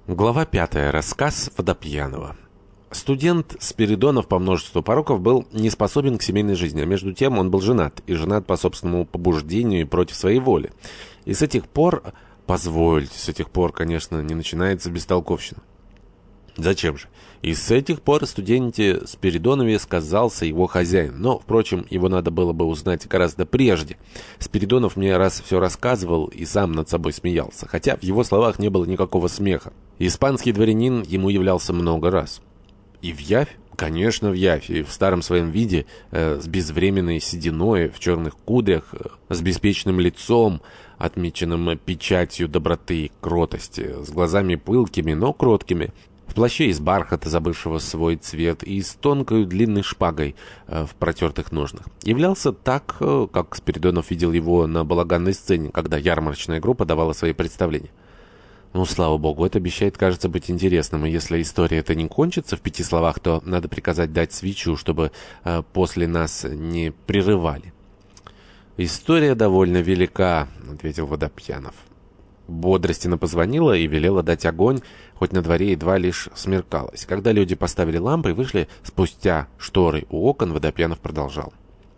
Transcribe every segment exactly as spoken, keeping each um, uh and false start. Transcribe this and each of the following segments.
Глава пятая. Рассказ Водопьянова. Студент Спиридонов по множеству пороков был не способен к семейной жизни, а между тем он был женат, и женат по собственному побуждению и против своей воли. И с этих пор, позвольте, с этих пор, конечно, не начинается бестолковщина. Зачем же? И с этих пор о студенте Спиридонове сказался его хозяин. Но, впрочем, его надо было бы узнать гораздо прежде. Спиридонов мне раз все рассказывал и сам над собой смеялся, хотя в его словах не было никакого смеха. Испанский дворянин ему являлся много раз. И в явь? Конечно, в явь, и в старом своем виде, э, с безвременной сединой, в черных кудрях, э, с беспечным лицом, отмеченным печатью доброты и кротости, с глазами пылкими, но кроткими, в плаще из бархата, забывшего свой цвет, и с тонкой длинной шпагой э, в протертых ножнах. Являлся так, э, как Спиридонов видел его на балаганной сцене, когда ярмарочная группа давала свои представления. Ну, слава богу, это обещает, кажется, быть интересным, и если история эта не кончится в пяти словах, то надо приказать дать свечу, чтобы э, после нас не прерывали. «История довольно велика», — ответил Водопьянов. Бодростина позвонила и велела дать огонь, хоть на дворе едва лишь смеркалось. Когда люди поставили лампы и вышли спустя шторы у окон, Водопьянов продолжал.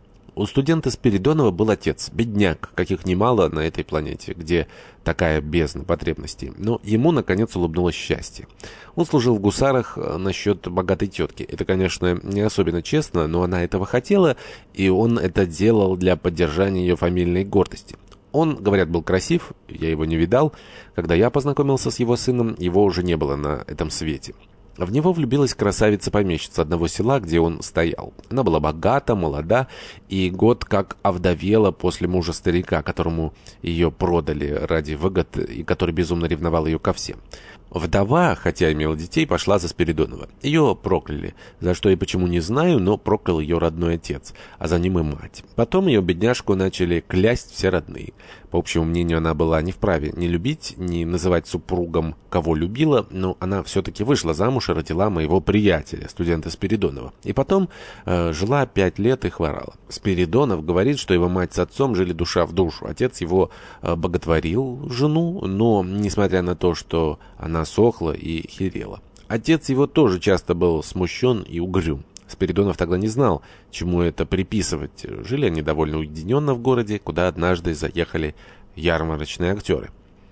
У студента Спиридонова был отец, бедняк, каких немало на этой планете, где такая бездна потребностей. Но ему, наконец, улыбнулось счастье. Он служил в гусарах насчет богатой тетки. Это, конечно, не особенно честно, но она этого хотела, и он это делал для поддержания ее фамильной гордости. Он, говорят, был красив, я его не видал. Когда я познакомился с его сыном, его уже не было на этом свете. В него влюбилась красавица-помещица одного села, где он стоял. Она была богата, молода, и год как овдовела после мужа старика, которому ее продали ради выгод, и который безумно ревновал ее ко всем. Вдова, хотя имела детей, пошла за Спиридонова. Ее прокляли, за что и почему не знаю, но проклял ее родной отец, а за ним и мать. Потом ее бедняжку начали клясть все родные. По общему мнению, она была не вправе ни любить, ни называть супругом, кого любила, но она все-таки вышла замуж и родила моего приятеля, студента Спиридонова. И потом э, жила пять лет и хворала. Спиридонов говорит, что его мать с отцом жили душа в душу. Отец его э, боготворил жену, но, несмотря на то, что она сохла и херела. Отец его тоже часто был смущен и угрюм. Спиридонов тогда не знал, чему это приписывать. Жили они довольно уединенно в городе, куда однажды заехали ярмарочные актеры.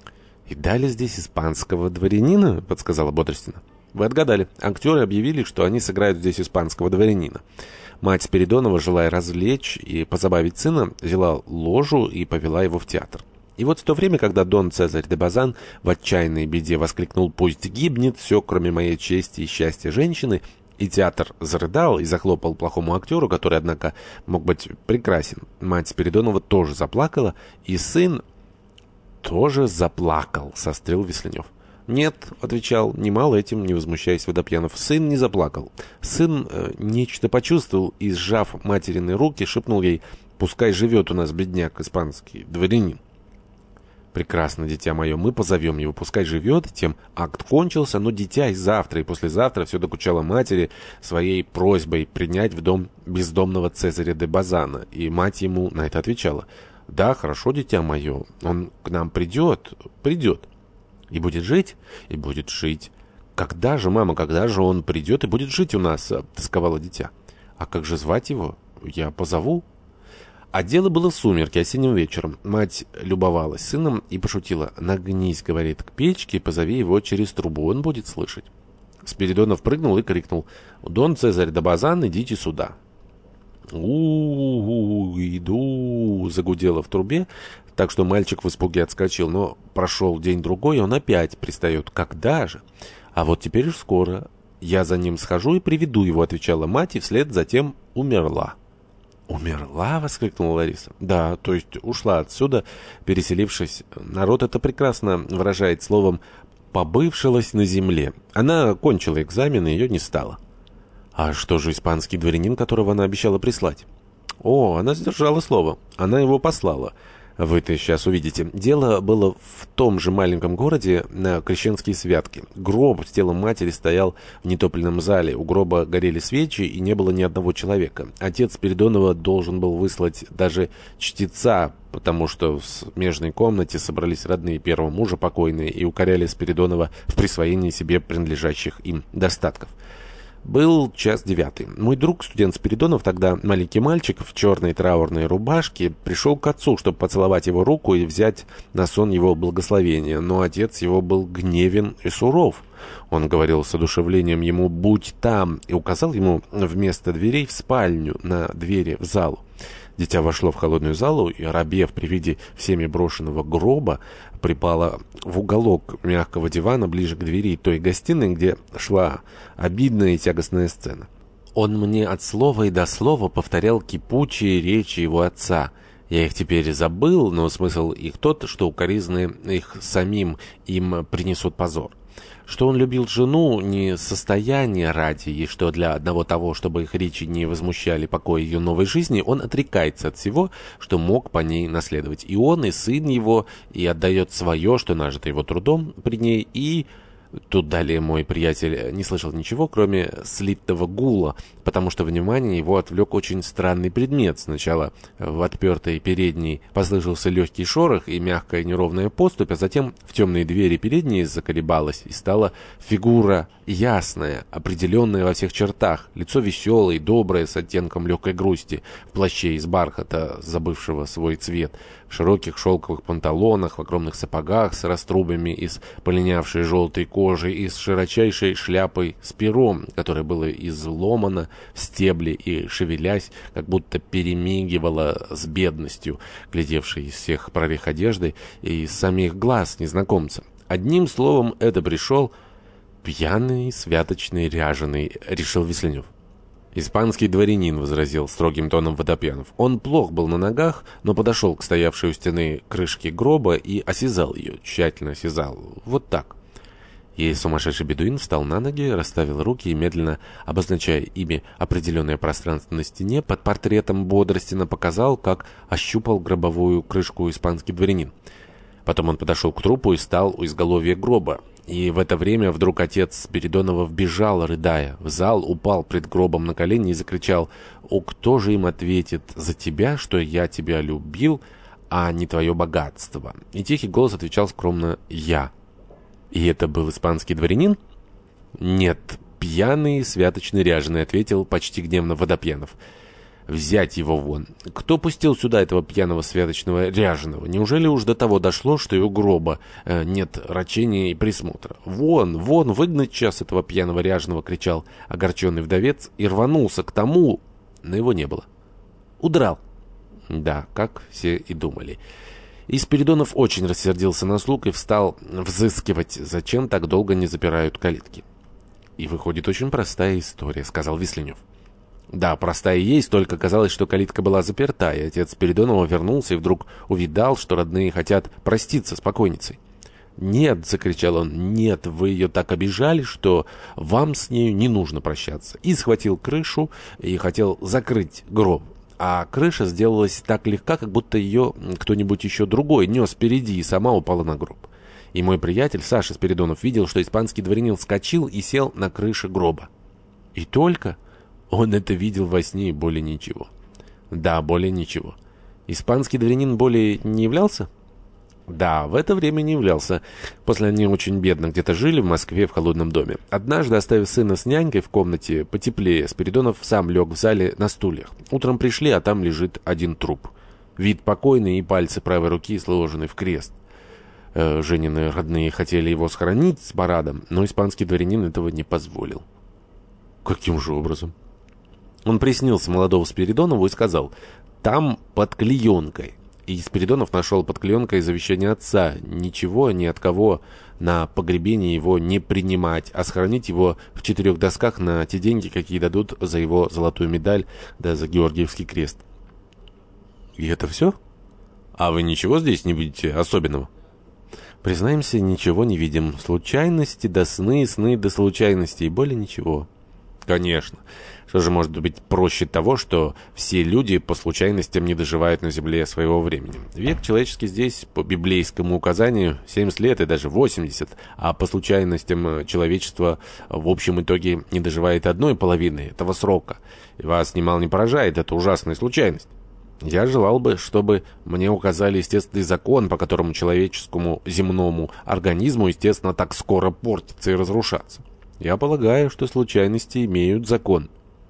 «И дали здесь испанского дворянина?» — подсказала Бодростина. «Вы отгадали. Актеры объявили, что они сыграют здесь испанского дворянина. Мать Спиридонова, желая развлечь и позабавить сына, взяла ложу и повела его в театр. И вот в то время, когда Дон Цезарь де Базан в отчаянной беде воскликнул «Пусть гибнет все, кроме моей чести и счастья женщины», и театр зарыдал и захлопал плохому актеру, который, однако, мог быть прекрасен. Мать Спиридонова тоже заплакала, и сын тоже заплакал, сострил Весленев. «Нет», — отвечал, немало этим, не возмущаясь Водопьянов, — «сын не заплакал. Сын э, нечто почувствовал и, сжав материны руки, шепнул ей: пускай живет у нас бедняк испанский дворянин». «Прекрасно, дитя мое, мы позовем его, пускай живет». Тем акт кончился, но дитя и завтра, и послезавтра все докучало матери своей просьбой принять в дом бездомного Цезаря де Базана, и мать ему на это отвечала: «Да, хорошо, дитя мое, он к нам придет, придет, и будет жить, и будет жить». «Когда же, мама, когда же он придет и будет жить у нас?» — тосковало дитя. «А как же звать его? Я позову». А дело было в сумерки, осенним вечером. Мать любовалась сыном и пошутила: «Нагнись, — говорит, — к печке и позови его через трубу, он будет слышать». Спиридонов прыгнул и крикнул: «Дон Цезарь де Базан, идите сюда». «У-у-у, иду!» — загудело в трубе, так что мальчик в испуге отскочил. Но прошел день-другой, и он опять пристает. «Когда же?» «А вот теперь уж скоро. Я за ним схожу и приведу его», — отвечала мать, и вслед затем умерла. «Умерла?» — воскликнула Лариса. «Да, то есть ушла отсюда, переселившись. Народ это прекрасно выражает словом «побывшилась на земле». Она кончила экзамен, и ее не стало». «А что же испанский дворянин, которого она обещала прислать?» «О, она сдержала слово. Она его послала. Вы-то сейчас увидите. Дело было в том же маленьком городе на крещенские святки. Гроб с телом матери стоял в нетопленном зале. У гроба горели свечи, и не было ни одного человека. Отец Спиридонова должен был выслать даже чтеца, потому что в смежной комнате собрались родные первого мужа покойные и укоряли Спиридонова в присвоении себе принадлежащих им достатков. Был час девятый. Мой друг, студент Спиридонов, тогда маленький мальчик в черной траурной рубашке, пришел к отцу, чтобы поцеловать его руку и взять на сон его благословения. Но отец его был гневен и суров. Он говорил с одушевлением ему «будь там» и указал ему вместо дверей в спальню на двери в залу. Дитя вошло в холодную залу и, оробев при виде всеми брошенного гроба, припало в уголок мягкого дивана ближе к двери той гостиной, где шла обидная и тягостная сцена. Он мне от слова и до слова повторял кипучие речи его отца. Я их теперь забыл, но смысл их тот, что укоризны их самим им принесут позор. Что он любил жену не состояние ради, и что для одного того, чтобы их речи не возмущали покой ее новой жизни, он отрекается от всего, что мог по ней наследовать. И он, и сын его, и отдает свое, что нажито его трудом при ней, и... Тут далее мой приятель не слышал ничего, кроме слитного гула, потому что внимание его отвлек очень странный предмет. Сначала в отпертой передней послышался легкий шорох и мягкая неровная поступь, а затем в темные двери передней заколебалась и стала фигура ясная, определенная во всех чертах, лицо веселое, доброе, с оттенком легкой грусти, в плаще из бархата, забывшего свой цвет, в широких шелковых панталонах, в огромных сапогах с раструбами из полинявшей желтой кожи и с широчайшей шляпой с пером, которая была изломана в стебли и, шевелясь, как будто перемигивала с бедностью, глядевшей из всех прорех одежды и из самих глаз незнакомца. Одним словом, это пришел пьяный, святочный, ряженый, решил Весленев. «Испанский дворянин», — возразил строгим тоном Водопьянов. Он плох был на ногах, но подошел к стоявшей у стены крышке гроба и осязал ее, тщательно осязал. Вот так. И сумасшедший бедуин встал на ноги, расставил руки и, медленно обозначая ими определенное пространство на стене, под портретом бодростина показал, как ощупал гробовую крышку испанский дворянин. Потом он подошел к трупу и стал у изголовья гроба. И в это время вдруг отец Спиридонова вбежал, рыдая, в зал, упал пред гробом на колени и закричал: «О, кто же им ответит за тебя, что я тебя любил, а не твое богатство?» И тихий голос отвечал скромно: «Я». «И это был испанский дворянин?» «Нет, пьяный, святочный, ряженый», — ответил почти гневно Водопьянов. «Взять его вон! Кто пустил сюда этого пьяного святочного ряженого? Неужели уж до того дошло, что и у гроба э, нет рачения и присмотра? Вон, вон, выгнать час этого пьяного ряженого!» — кричал огорченный вдовец и рванулся к тому, но его не было. Удрал. Да, как все и думали. И Спиридонов очень рассердился на слуг и встал взыскивать, зачем так долго не запирают калитки. «И выходит, очень простая история», — сказал Весленев. Да, простая есть, только казалось, что калитка была заперта, и отец Спиридонова вернулся и вдруг увидал, что родные хотят проститься с покойницей. «Нет», — закричал он, — «нет, вы ее так обижали, что вам с нею не нужно прощаться». И схватил крышу и хотел закрыть гроб. А крыша сделалась так легка, как будто ее кто-нибудь еще другой нес впереди и сама упала на гроб. И мой приятель Саша Спиридонов видел, что испанский дворянин вскочил и сел на крыше гроба. И только... Он это видел во сне и более ничего. Да, более ничего. Испанский дворянин более не являлся? Да, в это время не являлся. После они очень бедно где-то жили в Москве в холодном доме. Однажды, оставив сына с нянькой в комнате потеплее, Спиридонов сам лег в зале на стульях. Утром пришли, а там лежит один труп. Вид покойный и пальцы правой руки сложены в крест. Э, Женины родные хотели его схоронить с парадом, но испанский дворянин этого не позволил. Каким же образом? Он приснился молодого Спиридонову и сказал: «Там под клеенкой». И Спиридонов нашел под клеенкой завещание отца: ничего ни от кого на погребение его не принимать, а сохранить его в четырех досках на те деньги, какие дадут за его золотую медаль да за Георгиевский крест. И это все? А вы ничего здесь не видите особенного? Признаемся, ничего не видим. Случайности да сны, сны да случайности, и более ничего. Конечно. Что же может быть проще того, что все люди по случайностям не доживают на земле своего времени? Век человеческий здесь, по библейскому указанию, семьдесят лет и даже восемьдесят, а по случайностям человечество в общем итоге не доживает одной половины этого срока. И вас немало не поражает эта ужасная случайность. Я желал бы, чтобы мне указали естественный закон, по которому человеческому земному организму, естественно, так скоро портиться и разрушаться. Я полагаю, что случайности имеют закон.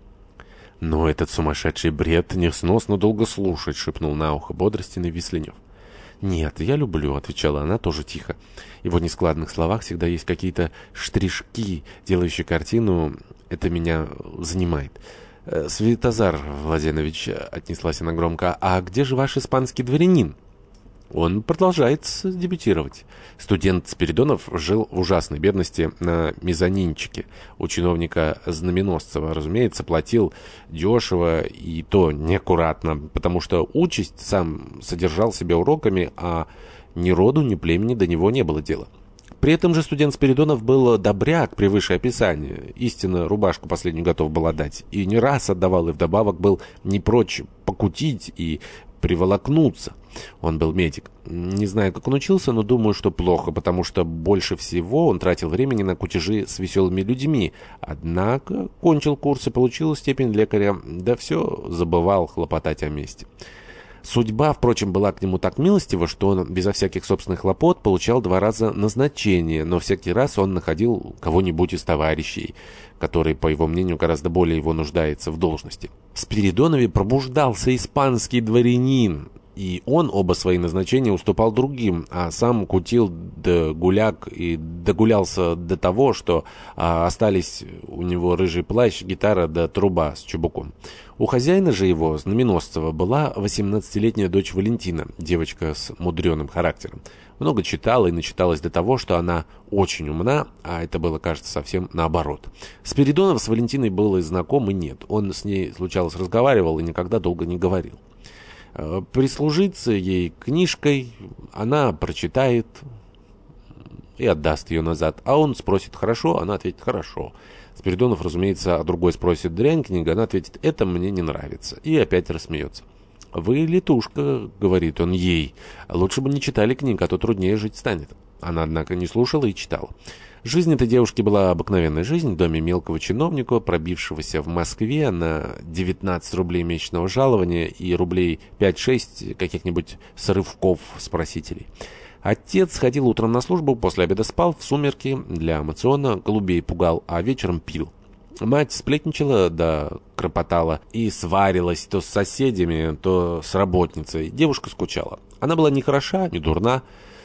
«Но этот сумасшедший бред несносно долго слушать», — шепнул на ухо бодростиный Весленев. «Нет, я люблю», — отвечала она тоже тихо. «И в нескладных словах всегда есть какие-то штришки, делающие картину. Это меня занимает». «Святозар Владимирович», — отнеслась она громко, — «а где же ваш испанский дворянин?» Он продолжает дебютировать. Студент Спиридонов жил в ужасной бедности на мезонинчике. У чиновника Знаменосцева, разумеется, платил дешево и то неаккуратно, потому что участь сам содержал себя уроками, а ни роду, ни племени до него не было дела. При этом же студент Спиридонов был добряк превыше описания. Истинно, рубашку последнюю готов был отдать. И не раз отдавал, и вдобавок был не прочь покутить и приволокнуться. Он был медик. Не знаю, как он учился, но думаю, что плохо, потому что больше всего он тратил времени на кутежи с веселыми людьми. Однако кончил курс и получил степень лекаря, да все забывал хлопотать о месте. Судьба, впрочем, была к нему так милостива, что он безо всяких собственных хлопот получал два раза назначение, но всякий раз он находил кого-нибудь из товарищей, который, по его мнению, гораздо более его нуждается в должности. В Спиридонове пробуждался испанский дворянин, и он оба свои назначения уступал другим, а сам кутил да гуляк и догулялся до того, что а, остались у него рыжий плащ, гитара да труба с чубуком. У хозяина же его, Знаменосцева, была восемнадцатилетняя дочь Валентина, девочка с мудреным характером. Много читала и начиталась до того, что она очень умна, а это было, кажется, совсем наоборот. Спиридонов с Валентиной был и знаком, и нет. Он с ней, случалось, разговаривал и никогда долго не говорил. Прислужиться ей книжкой, она прочитает и отдаст ее назад. А он спросит «хорошо», она ответит «хорошо». Спиридонов, разумеется, а другой спросит «дрянь книга», она ответит «это мне не нравится» и опять рассмеется. «Вы летушка», — говорит он ей, — «лучше бы не читали книг, а то труднее жить станет». Она, однако, не слушала и читала. Жизнь этой девушки была обыкновенная жизнь в доме мелкого чиновника, пробившегося в Москве на девятнадцать рублей месячного жалования и рублей пять-шесть каких-нибудь срывков с просителей. Отец ходил утром на службу, после обеда спал, в сумерки для мациона голубей пугал, а вечером пил. Мать сплетничала да кропотала и сварилась то с соседями, то с работницей. Девушка скучала. Она была не хороша, не дурна,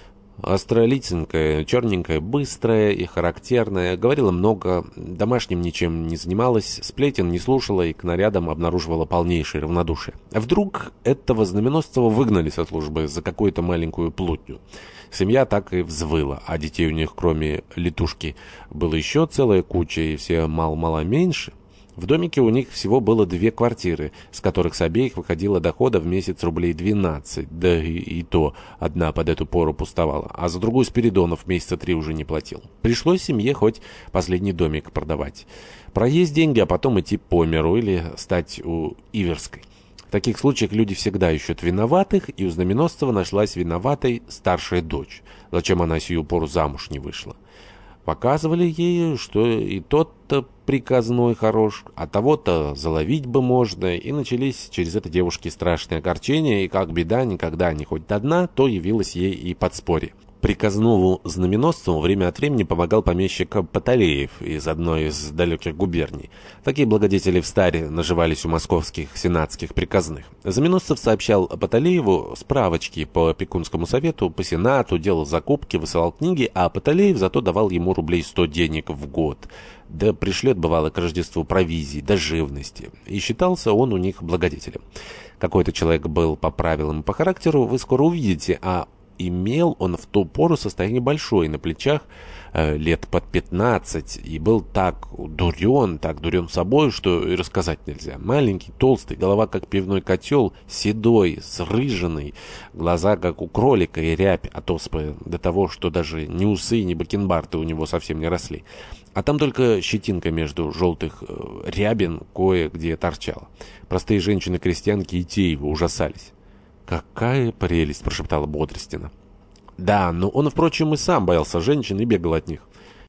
остролиценькая, черненькая, быстрая и характерная, говорила много, домашним ничем не занималась, сплетен не слушала и к нарядам обнаруживала полнейшее равнодушие. Вдруг этого Знаменосцева выгнали со службы за какую-то маленькую плутню. Семья так и взвыла, а детей у них, кроме летушки, было еще целая куча, и все мало-мало меньше. В домике у них всего было две квартиры, с которых с обеих выходило дохода в месяц рублей двенадцать, да и, и то одна под эту пору пустовала, а за другую Спиридонов месяца три уже не платил. Пришлось семье хоть последний домик продавать. Проесть деньги, а потом идти по миру или стать у Иверской. В таких случаях люди всегда ищут виноватых, и у Знаменосцева нашлась виноватой старшая дочь. Зачем она сию пору замуж не вышла? Показывали ей, что и тот-то приказной хорош, а того-то заловить бы можно, и начались через это девушки страшные огорчения, и как беда никогда не хоть одна, то явилась ей и подспорье. Приказному Знаменосцеву время от времени помогал помещик Паталеев из одной из далеких губерний. Такие благодетели встаре наживались у московских сенатских приказных. Знаменосцев сообщал Паталееву справочки по опекунскому совету, по сенату, делал закупки, высылал книги, а Паталеев зато давал ему рублей сто денег в год. Да пришлет, бывало, к Рождеству провизии, да живности. И считался он у них благодетелем. Какой-то человек был по правилам и по характеру, вы скоро увидите, а имел он в ту пору состояние большое, на плечах э, лет под пятнадцать, и был так дурен, так дурен собой, что и рассказать нельзя. Маленький, толстый, голова как пивной котел, седой, срыженный, глаза как у кролика и рябь от оспы до того, что даже ни усы, ни бакенбарты у него совсем не росли. А там только щетинка между желтых э, рябин кое-где торчала. Простые женщины-крестьянки и те его ужасались. «Какая прелесть!» — прошептала Бодростина. Да, но он, впрочем, и сам боялся женщин и бегал от них.